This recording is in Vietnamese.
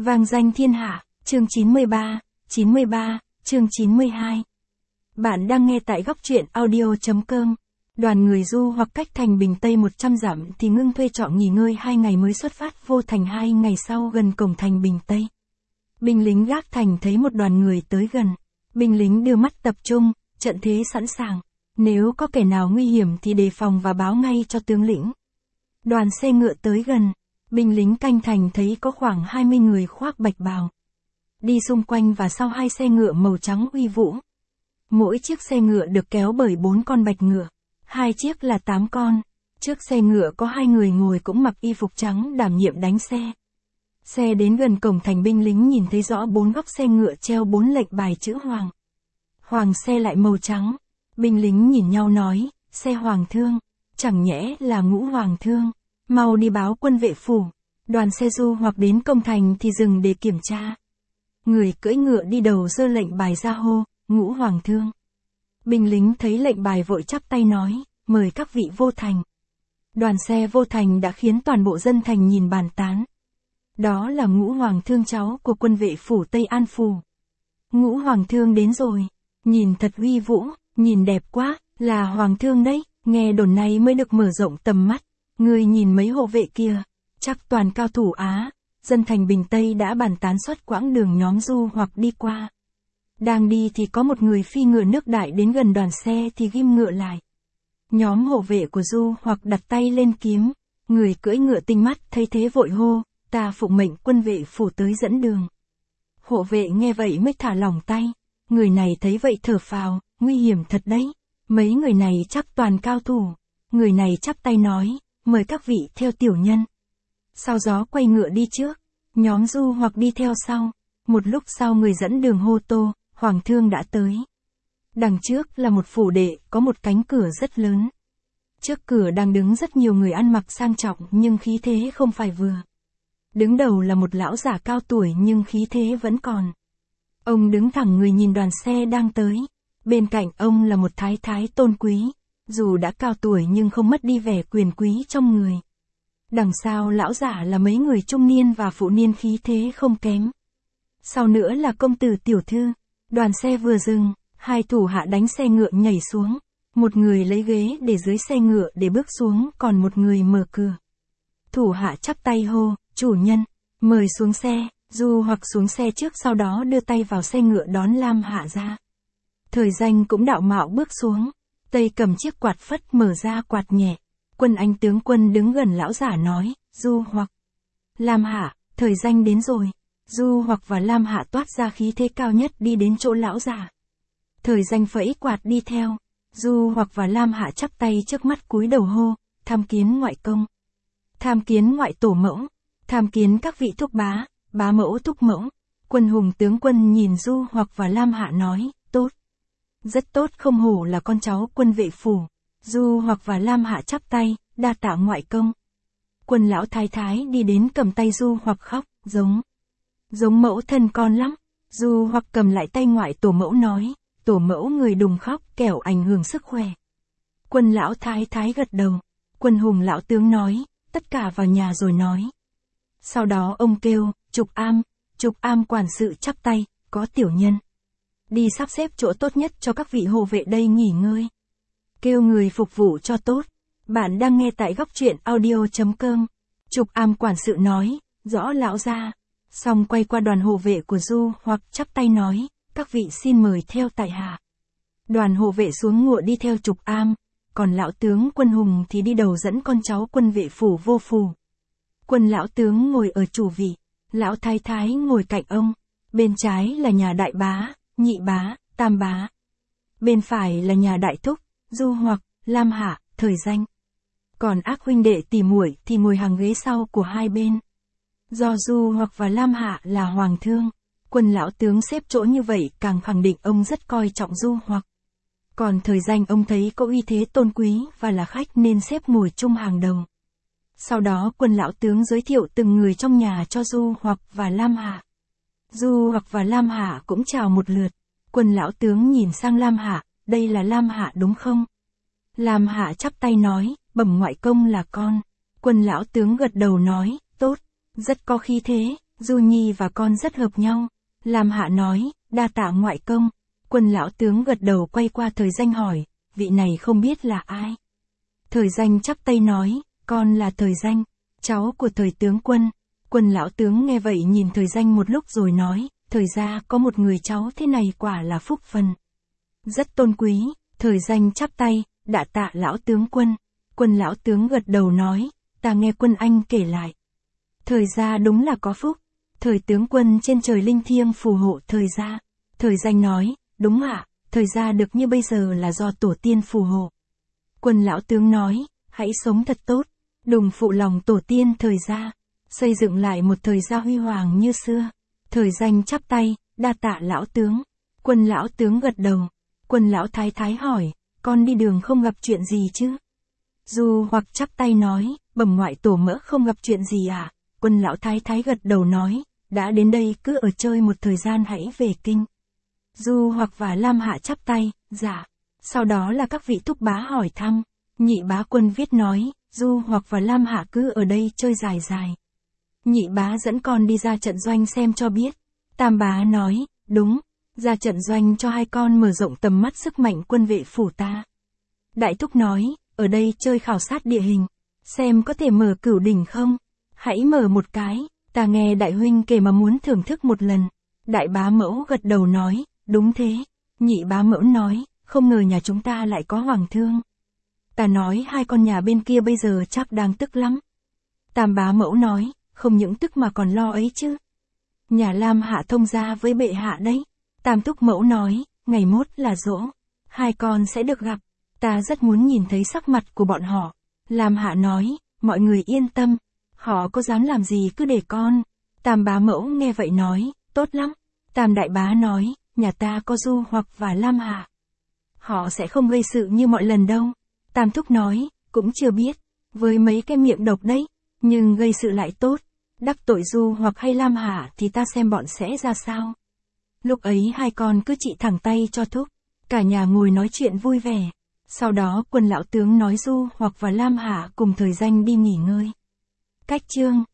Vang danh thiên hạ, chương 93, chương 92. Bạn đang nghe tại góc truyện audio.com. Đoàn người du hoặc cách thành Bình Tây 100 dặm thì ngưng thuê trọ nghỉ ngơi 2 ngày mới xuất phát vô thành 2 ngày sau gần cổng thành Bình Tây. Binh lính gác thành thấy một đoàn người tới gần. Binh lính đưa mắt tập trung, trận thế sẵn sàng. Nếu có kẻ nào nguy hiểm thì đề phòng và báo ngay cho tướng lĩnh. Đoàn xe ngựa tới gần. Binh lính canh thành thấy có khoảng 20 người khoác bạch bào. Đi xung quanh và sau 2 xe ngựa màu trắng uy vũ. Mỗi chiếc xe ngựa được kéo bởi 4 con bạch ngựa. 2 chiếc là 8 con. Trước xe ngựa có 2 người ngồi cũng mặc y phục trắng đảm nhiệm đánh xe. Xe đến gần cổng thành, binh lính nhìn thấy rõ 4 góc xe ngựa treo 4 lệnh bài chữ Hoàng. Hoàng xe lại màu trắng. Binh lính nhìn nhau nói, xe Hoàng thương. Chẳng nhẽ là Ngũ Hoàng thương. Mau đi báo quân vệ phủ. Đoàn xe du hoặc đến công thành thì dừng để kiểm tra. Người cưỡi ngựa đi đầu giơ lệnh bài ra hô, Ngũ Hoàng thương. Binh lính thấy lệnh bài vội chắp tay nói, mời các vị vô thành. Đoàn xe vô thành đã khiến toàn bộ dân thành nhìn bàn tán. Đó là Ngũ Hoàng thương, cháu của quân vệ phủ Tây An Phủ. Ngũ Hoàng thương đến rồi. Nhìn thật uy vũ, nhìn đẹp quá, là Hoàng thương đấy. Nghe đồn này mới được mở rộng tầm mắt. Người nhìn mấy hộ vệ kia, chắc toàn cao thủ Á. Dân thành Bình Tây đã bàn tán suốt quãng đường nhóm du hoặc đi qua. Đang đi thì có một người phi ngựa nước đại đến gần đoàn xe thì ghim ngựa lại. Nhóm hộ vệ của du hoặc đặt tay lên kiếm. Người cưỡi ngựa tinh mắt thấy thế vội hô, ta phụng mệnh quân vệ phủ tới dẫn đường. Hộ vệ nghe vậy mới thả lỏng tay. Người này thấy vậy thở phào, nguy hiểm thật đấy. Mấy người này chắc toàn cao thủ. Người này chắp tay nói, mời các vị theo tiểu nhân. Sau gió quay ngựa đi trước, nhóm du hoặc đi theo sau. Một lúc sau người dẫn đường hô tô, Hoàng thương đã tới. Đằng trước là một phủ đệ, có một cánh cửa rất lớn. Trước cửa đang đứng rất nhiều người ăn mặc sang trọng nhưng khí thế không phải vừa. Đứng đầu là một lão giả cao tuổi nhưng khí thế vẫn còn. Ông đứng thẳng người nhìn đoàn xe đang tới. Bên cạnh ông là một thái thái tôn quý. Dù đã cao tuổi nhưng không mất đi vẻ quyền quý trong người. Đằng sau lão giả là mấy người trung niên và phụ niên khí thế không kém. Sau nữa là công tử tiểu thư. Đoàn xe vừa dừng, 2 thủ hạ đánh xe ngựa nhảy xuống. Một người lấy ghế để dưới xe ngựa để bước xuống, còn một người mở cửa. Thủ hạ chắp tay hô, chủ nhân, mời xuống xe. Du hoặc xuống xe trước, sau đó đưa tay vào xe ngựa đón Lam Hạ ra. Thời Danh cũng đạo mạo bước xuống. Tay cầm chiếc quạt phất mở ra quạt nhẹ. Quân Anh tướng quân đứng gần lão giả nói, Du hoặc, Lam Hạ, Thời Danh đến rồi. Du hoặc và Lam Hạ toát ra khí thế cao nhất đi đến chỗ lão giả. Thời Danh phẩy quạt đi theo. Du hoặc và Lam Hạ chắp tay trước mắt cúi đầu hô, tham kiến ngoại công. Tham kiến ngoại tổ mẫu. Tham kiến các vị thúc bá, bá mẫu thúc mẫu. Quân Hùng tướng quân nhìn Du hoặc và Lam Hạ nói, tốt. Rất tốt, không hổ là con cháu quân vệ phủ. Du hoặc và Lam Hạ chắp tay, đa tạ ngoại công. Quân lão thái thái đi đến cầm tay Du hoặc khóc, giống mẫu thân con lắm. Du hoặc cầm lại tay ngoại tổ mẫu nói, tổ mẫu người đùng khóc kẻo ảnh hưởng sức khỏe. Quân lão thái thái gật đầu. Quân Hùng lão tướng nói, tất cả vào nhà rồi nói. Sau đó ông kêu, Trục Am quản sự chắp tay, có tiểu nhân. Đi sắp xếp chỗ tốt nhất cho các vị hộ vệ đây nghỉ ngơi. Kêu người phục vụ cho tốt. Bạn đang nghe tại góc truyện audio.com. Trục Am quản sự nói, rõ lão ra. Xong quay qua đoàn hộ vệ của Du hoặc chắp tay nói, các vị xin mời theo tại hạ. Đoàn hộ vệ xuống ngựa đi theo Trục Am. Còn lão tướng Quân Hùng thì đi đầu dẫn con cháu quân vệ phủ vô phủ. Quân lão tướng ngồi ở chủ vị. Lão thái thái ngồi cạnh ông. Bên trái là nhà đại bá, nhị bá, tam bá. Bên phải là nhà đại thúc, Du hoặc, Lam Hạ, Thời Danh. Còn ác huynh đệ tỉ muội thì ngồi hàng ghế sau của hai bên. Do Du hoặc và Lam Hạ là hoàng thương, quân lão tướng xếp chỗ như vậy càng khẳng định ông rất coi trọng Du hoặc. Còn Thời Danh ông thấy có uy thế tôn quý và là khách nên xếp ngồi chung hàng đầu. Sau đó quân lão tướng giới thiệu từng người trong nhà cho Du hoặc và Lam Hạ. Du hoặc và Lam Hạ cũng chào một lượt. Quân lão tướng nhìn sang Lam Hạ, đây là Lam Hạ đúng không? Lam Hạ chắp tay nói, bẩm ngoại công là con. Quân lão tướng gật đầu nói, tốt, rất có khí thế. Du Nhi và con rất hợp nhau. Lam Hạ nói, đa tạ ngoại công. Quân lão tướng gật đầu quay qua Thời Danh hỏi, vị này không biết là ai. Thời Danh chắp tay nói, con là Thời Danh, cháu của Thời tướng quân. Quân lão tướng nghe vậy nhìn Thời Danh một lúc rồi nói, Thời gia có một người cháu thế này quả là phúc phần. Rất tôn quý. Thời Danh chắp tay, đa tạ lão tướng quân. Quân lão tướng gật đầu nói, ta nghe quân anh kể lại. Thời gia đúng là có phúc. Thời tướng quân trên trời linh thiêng phù hộ Thời gia. Thời Danh nói, đúng ạ, Thời gia được như bây giờ là do tổ tiên phù hộ. Quân lão tướng nói, hãy sống thật tốt, đừng phụ lòng tổ tiên Thời gia, xây dựng lại một Thời gia huy hoàng như xưa. Thời Danh chắp tay, đa tạ lão tướng. Quân lão tướng gật đầu. Quân lão thái thái hỏi, con đi đường không gặp chuyện gì chứ? Du Hoặc chắp tay nói, bẩm ngoại tổ mỡ không gặp chuyện gì ạ. Quân lão thái thái gật đầu nói, đã đến đây cứ ở chơi một thời gian hãy về kinh. Du Hoặc và Lam Hạ chắp tay, dạ. Sau đó là các vị thúc bá hỏi thăm. Nhị bá Quân Viết nói, Du Hoặc và Lam Hạ cứ ở đây chơi dài dài. Nhị bá dẫn con đi ra trận doanh xem cho biết. Tam bá nói, đúng, ra trận doanh cho hai con mở rộng tầm mắt sức mạnh quân vệ phủ ta. Đại thúc nói, ở đây chơi khảo sát địa hình, xem có thể mở Cửu Đỉnh không? Hãy mở một cái, ta nghe đại huynh kể mà muốn thưởng thức một lần. Đại bá mẫu gật đầu nói, đúng thế. Nhị bá mẫu nói, không ngờ nhà chúng ta lại có hoàng thương. Ta nói hai con nhà bên kia bây giờ chắc đang tức lắm. Tam bá mẫu nói, không những tức mà còn lo ấy chứ. Nhà Lam Hạ thông gia với bệ hạ đấy. Tam thúc mẫu nói, ngày mốt là giỗ, hai con sẽ được gặp. Ta rất muốn nhìn thấy sắc mặt của bọn họ. Lam Hạ nói, mọi người yên tâm, họ có dám làm gì cứ để con. Tam bá mẫu nghe vậy nói, tốt lắm. Tam đại bá nói, nhà ta có Du Hoặc và Lam Hạ. Họ sẽ không gây sự như mọi lần đâu. Tam thúc nói, cũng chưa biết, với mấy cái miệng độc đấy, nhưng gây sự lại tốt. Đắc tội Du Hoặc hay Lam Hạ thì ta xem bọn sẽ ra sao. Lúc ấy hai con cứ trị thẳng tay cho thúc. Cả nhà ngồi nói chuyện vui vẻ. Sau đó quân lão tướng nói Du Hoặc và Lam Hạ cùng Thời Danh đi nghỉ ngơi. Cách chương